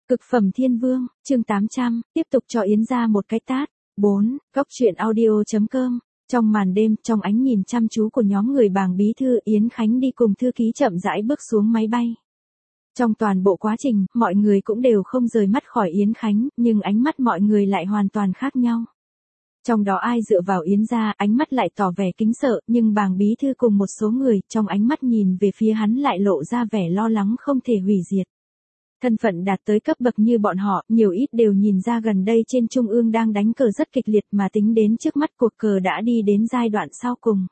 Cực phẩm thiên vương, chương 800, tiếp tục cho Yến gia một cái tát. 4. Góc truyện audio.com. Trong màn đêm, trong ánh nhìn chăm chú của nhóm người Bàng bí thư, Yến Khánh đi cùng thư ký chậm rãi bước xuống máy bay. Trong toàn bộ quá trình, mọi người cũng đều không rời mắt khỏi Yến Khánh, nhưng ánh mắt mọi người lại hoàn toàn khác nhau. Trong đó ai dựa vào Yến gia, ánh mắt lại tỏ vẻ kính sợ, nhưng Bàng bí thư cùng một số người, trong ánh mắt nhìn về phía hắn lại lộ ra vẻ lo lắng không thể hủy diệt. Thân phận đạt tới cấp bậc như bọn họ, nhiều ít đều nhìn ra gần đây trên trung ương đang đánh cờ rất kịch liệt, mà tính đến trước mắt cuộc cờ đã đi đến giai đoạn sau cùng.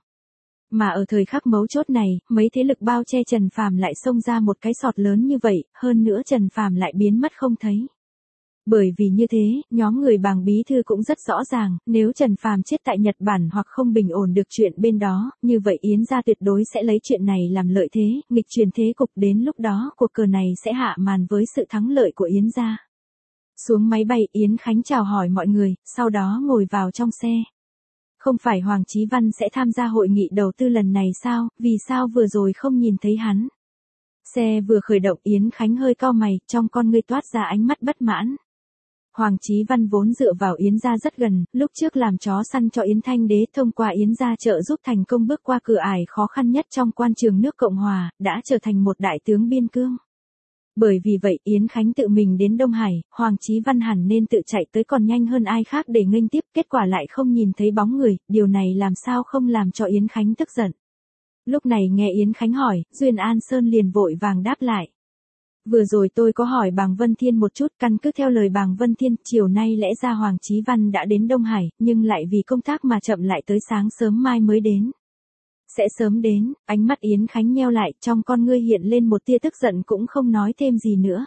Mà ở thời khắc mấu chốt này, mấy thế lực bao che Trần Phàm lại xông ra một cái sọt lớn như vậy, hơn nữa Trần Phàm lại biến mất không thấy. Bởi vì như thế, nhóm người Bàng bí thư cũng rất rõ ràng, nếu Trần Phàm chết tại Nhật Bản hoặc không bình ổn được chuyện bên đó, như vậy Yến gia tuyệt đối sẽ lấy chuyện này làm lợi thế, nghịch chuyển thế cục, đến lúc đó cuộc cờ này sẽ hạ màn với sự thắng lợi của Yến gia. Xuống máy bay, Yến Khánh chào hỏi mọi người, sau đó ngồi vào trong xe. Không phải Hoàng Chí Văn sẽ tham gia hội nghị đầu tư lần này sao, vì sao vừa rồi không nhìn thấy hắn? Xe vừa khởi động, Yến Khánh hơi cau mày, trong con ngươi toát ra ánh mắt bất mãn. Hoàng Chí Văn vốn dựa vào Yến gia rất gần, lúc trước làm chó săn cho Yến Thanh Đế, thông qua Yến gia trợ giúp thành công bước qua cửa ải khó khăn nhất trong quan trường nước Cộng Hòa, đã trở thành một đại tướng biên cương. Bởi vì vậy, Yến Khánh tự mình đến Đông Hải, Hoàng Chí Văn hẳn nên tự chạy tới còn nhanh hơn ai khác để nghênh tiếp, kết quả lại không nhìn thấy bóng người, điều này làm sao không làm cho Yến Khánh tức giận. Lúc này nghe Yến Khánh hỏi, Duyên An Sơn liền vội vàng đáp lại. Vừa rồi tôi có hỏi Bàng Vân Thiên một chút, căn cứ theo lời Bàng Vân Thiên, chiều nay lẽ ra Hoàng Chí Văn đã đến Đông Hải, nhưng lại vì công tác mà chậm lại tới sáng sớm mai mới đến. Sẽ sớm đến, ánh mắt Yến Khánh nheo lại, trong con ngươi hiện lên một tia tức giận, cũng không nói thêm gì nữa.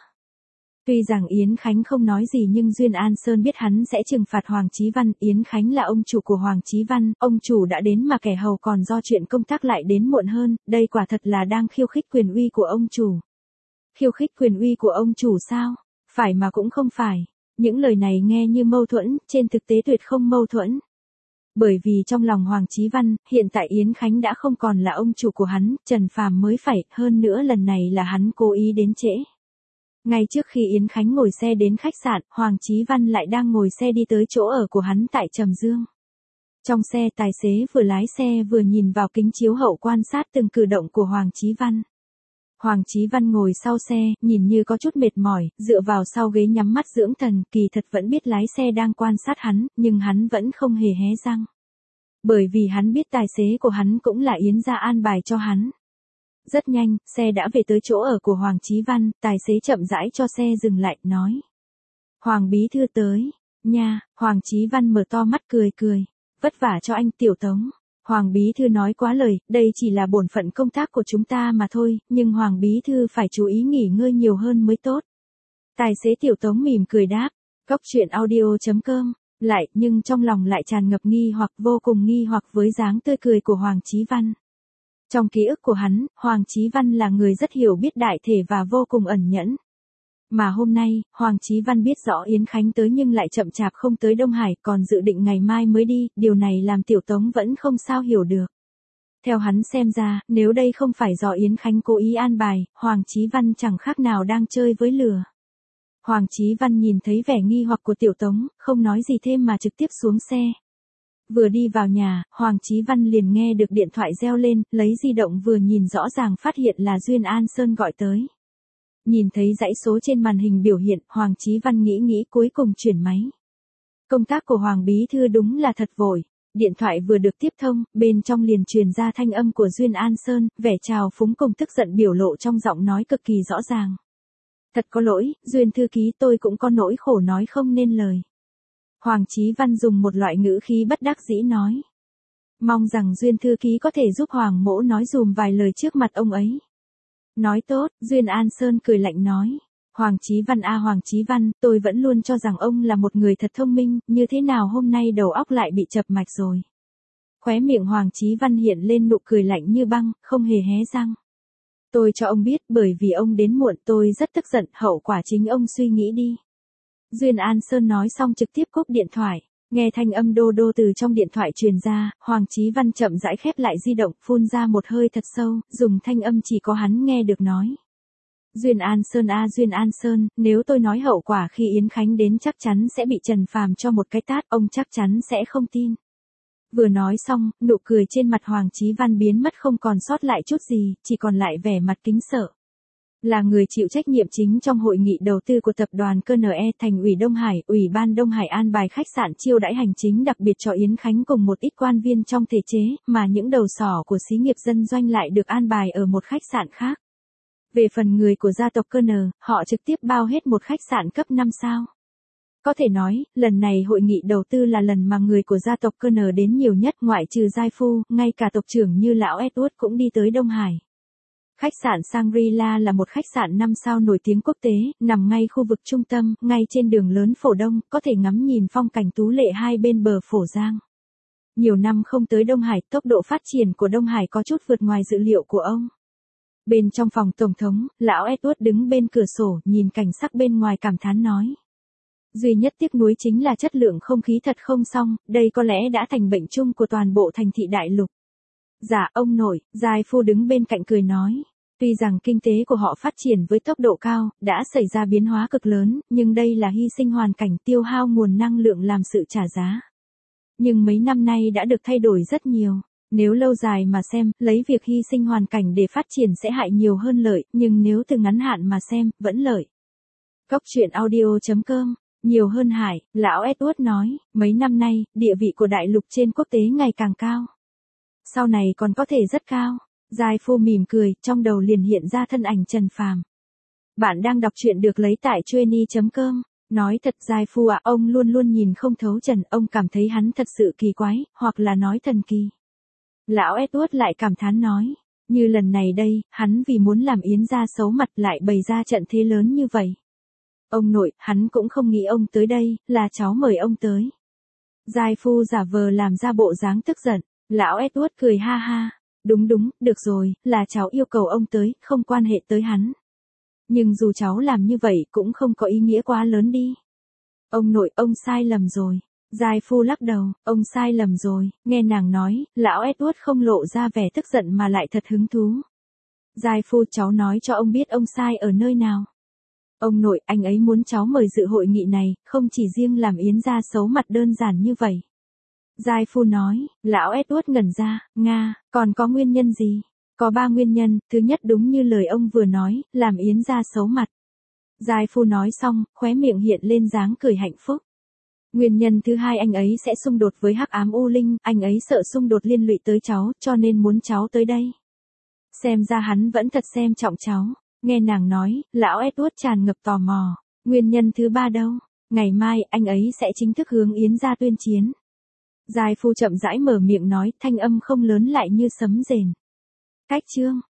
Tuy rằng Yến Khánh không nói gì nhưng Duyên An Sơn biết hắn sẽ trừng phạt Hoàng Chí Văn, Yến Khánh là ông chủ của Hoàng Chí Văn, ông chủ đã đến mà kẻ hầu còn do chuyện công tác lại đến muộn hơn, đây quả thật là đang khiêu khích quyền uy của ông chủ. Khiêu khích quyền uy của ông chủ sao? Phải mà cũng không phải. Những lời này nghe như mâu thuẫn, trên thực tế tuyệt không mâu thuẫn. Bởi vì trong lòng Hoàng Chí Văn, hiện tại Yến Khánh đã không còn là ông chủ của hắn, Trần Phàm mới phải, hơn nữa lần này là hắn cố ý đến trễ. Ngay trước khi Yến Khánh ngồi xe đến khách sạn, Hoàng Chí Văn lại đang ngồi xe đi tới chỗ ở của hắn tại Trầm Dương. Trong xe, tài xế vừa lái xe vừa nhìn vào kính chiếu hậu quan sát từng cử động của Hoàng Chí Văn. Hoàng Chí Văn ngồi sau xe, nhìn như có chút mệt mỏi, dựa vào sau ghế nhắm mắt dưỡng thần, kỳ thật vẫn biết lái xe đang quan sát hắn, nhưng hắn vẫn không hề hé răng. Bởi vì hắn biết tài xế của hắn cũng là Yến gia an bài cho hắn. Rất nhanh, xe đã về tới chỗ ở của Hoàng Chí Văn, tài xế chậm rãi cho xe dừng lại, nói. Hoàng bí thư tới, nha, Hoàng Chí Văn mở to mắt cười cười, vất vả cho anh Tiểu Tống. Hoàng bí thư nói quá lời, đây chỉ là bổn phận công tác của chúng ta mà thôi, nhưng Hoàng bí thư phải chú ý nghỉ ngơi nhiều hơn mới tốt. Tài xế Tiểu Tống mỉm cười đáp, góc truyện audio.com, lại, nhưng trong lòng lại tràn ngập nghi hoặc, vô cùng nghi hoặc với dáng tươi cười của Hoàng Chí Văn. Trong ký ức của hắn, Hoàng Chí Văn là người rất hiểu biết đại thể và vô cùng ẩn nhẫn. Mà hôm nay, Hoàng Chí Văn biết rõ Yến Khánh tới nhưng lại chậm chạp không tới Đông Hải, còn dự định ngày mai mới đi, điều này làm Tiểu Tống vẫn không sao hiểu được. Theo hắn xem ra, nếu đây không phải do Yến Khánh cố ý an bài, Hoàng Chí Văn chẳng khác nào đang chơi với lửa. Hoàng Chí Văn nhìn thấy vẻ nghi hoặc của Tiểu Tống, không nói gì thêm mà trực tiếp xuống xe. Vừa đi vào nhà, Hoàng Chí Văn liền nghe được điện thoại reo lên, lấy di động vừa nhìn rõ ràng phát hiện là Duyên An Sơn gọi tới. Nhìn thấy dãy số trên màn hình biểu hiện, Hoàng Chí Văn nghĩ cuối cùng chuyển máy. Công tác của Hoàng bí thư đúng là thật vội. Điện thoại vừa được tiếp thông, bên trong liền truyền ra thanh âm của Duyên An Sơn, vẻ trào phúng cùng tức giận biểu lộ trong giọng nói cực kỳ rõ ràng. Thật có lỗi, Duyên thư ký, tôi cũng có nỗi khổ nói không nên lời. Hoàng Chí Văn dùng một loại ngữ khí bất đắc dĩ nói. Mong rằng Duyên thư ký có thể giúp Hoàng mỗ nói dùm vài lời trước mặt ông ấy. Nói tốt, Duyên An Sơn cười lạnh nói. Hoàng Chí Văn Hoàng Chí Văn, tôi vẫn luôn cho rằng ông là một người thật thông minh, như thế nào hôm nay đầu óc lại bị chập mạch rồi. Khóe miệng Hoàng Chí Văn hiện lên nụ cười lạnh như băng, không hề hé răng. Tôi cho ông biết, bởi vì ông đến muộn tôi rất tức giận, hậu quả chính ông suy nghĩ đi. Duyên An Sơn nói xong trực tiếp cúp điện thoại. Nghe thanh âm đô đô từ trong điện thoại truyền ra, Hoàng Chí Văn chậm rãi khép lại di động, phun ra một hơi thật sâu, dùng thanh âm chỉ có hắn nghe được nói. Duyên An Sơn a Duyên An Sơn, nếu tôi nói hậu quả khi Yến Khánh đến chắc chắn sẽ bị Trần Phàm cho một cái tát, ông chắc chắn sẽ không tin. Vừa nói xong, nụ cười trên mặt Hoàng Chí Văn biến mất không còn sót lại chút gì, chỉ còn lại vẻ mặt kính sợ. Là người chịu trách nhiệm chính trong hội nghị đầu tư của tập đoàn KNE, Thành ủy Đông Hải, Ủy ban Đông Hải an bài khách sạn chiêu đãi hành chính đặc biệt cho Yến Khánh cùng một ít quan viên trong thể chế, mà những đầu sỏ của xí nghiệp dân doanh lại được an bài ở một khách sạn khác. Về phần người của gia tộc KN, họ trực tiếp bao hết một khách sạn cấp 5 sao. Có thể nói, lần này hội nghị đầu tư là lần mà người của gia tộc KN đến nhiều nhất, ngoại trừ giai phu, ngay cả tộc trưởng như lão Edward cũng đi tới Đông Hải. Khách sạn Shangri-La là một khách sạn 5 sao nổi tiếng quốc tế, nằm ngay khu vực trung tâm, ngay trên đường lớn Phổ Đông, có thể ngắm nhìn phong cảnh tú lệ hai bên bờ Phổ Giang. Nhiều năm không tới Đông Hải, tốc độ phát triển của Đông Hải có chút vượt ngoài dự liệu của ông. Bên trong phòng tổng thống, lão Edward đứng bên cửa sổ, nhìn cảnh sắc bên ngoài cảm thán nói. Duy nhất tiếc nuối chính là chất lượng không khí thật không xong, đây có lẽ đã thành bệnh chung của toàn bộ thành thị đại lục. Dạ ông nội, giai phu đứng bên cạnh cười nói. Tuy rằng kinh tế của họ phát triển với tốc độ cao, đã xảy ra biến hóa cực lớn, nhưng đây là hy sinh hoàn cảnh, tiêu hao nguồn năng lượng làm sự trả giá. Nhưng mấy năm nay đã được thay đổi rất nhiều. Nếu lâu dài mà xem, lấy việc hy sinh hoàn cảnh để phát triển sẽ hại nhiều hơn lợi, nhưng nếu từ ngắn hạn mà xem, vẫn lợi. Góc truyện audio.com, nhiều hơn hại, lão Edward nói, mấy năm nay, địa vị của đại lục trên quốc tế ngày càng cao. Sau này còn có thể rất cao. Giai phu mỉm cười, trong đầu liền hiện ra thân ảnh Trần Phàm. Bạn đang đọc truyện được lấy tại Chueny.com. Nói thật giai phu à, ông luôn luôn nhìn không thấu Trần, ông cảm thấy hắn thật sự kỳ quái, hoặc là nói thần kỳ. Lão Edward lại cảm thán nói, như lần này đây, hắn vì muốn làm Yến gia xấu mặt lại bày ra trận thế lớn như vậy. Ông nội, hắn cũng không nghĩ ông tới đây, là cháu mời ông tới. Giai phu giả vờ làm ra bộ dáng tức giận, lão Edward cười ha ha. Đúng, được rồi, là cháu yêu cầu ông tới, không quan hệ tới hắn. Nhưng dù cháu làm như vậy cũng không có ý nghĩa quá lớn đi. Ông nội, ông sai lầm rồi. Giai phu lắc đầu, ông sai lầm rồi, nghe nàng nói, lão Edward không lộ ra vẻ tức giận mà lại thật hứng thú. Giai phu, cháu nói cho ông biết ông sai ở nơi nào. Ông nội, anh ấy muốn cháu mời dự hội nghị này, không chỉ riêng làm Yến gia xấu mặt đơn giản như vậy. Giai phu nói, lão Edward ngẩn ra, Nga, còn có nguyên nhân gì? Có 3 nguyên nhân, thứ nhất đúng như lời ông vừa nói, làm Yến gia xấu mặt. Giai phu nói xong, khóe miệng hiện lên dáng cười hạnh phúc. Nguyên nhân thứ hai, anh ấy sẽ xung đột với Hắc Ám U Linh, anh ấy sợ xung đột liên lụy tới cháu, cho nên muốn cháu tới đây. Xem ra hắn vẫn thật xem trọng cháu. Nghe nàng nói, lão Edward tràn ngập tò mò. Nguyên nhân thứ 3 đâu? Ngày mai, anh ấy sẽ chính thức hướng Yến gia tuyên chiến. Giai phu chậm rãi mở miệng nói, thanh âm không lớn lại như sấm rền. Cách chương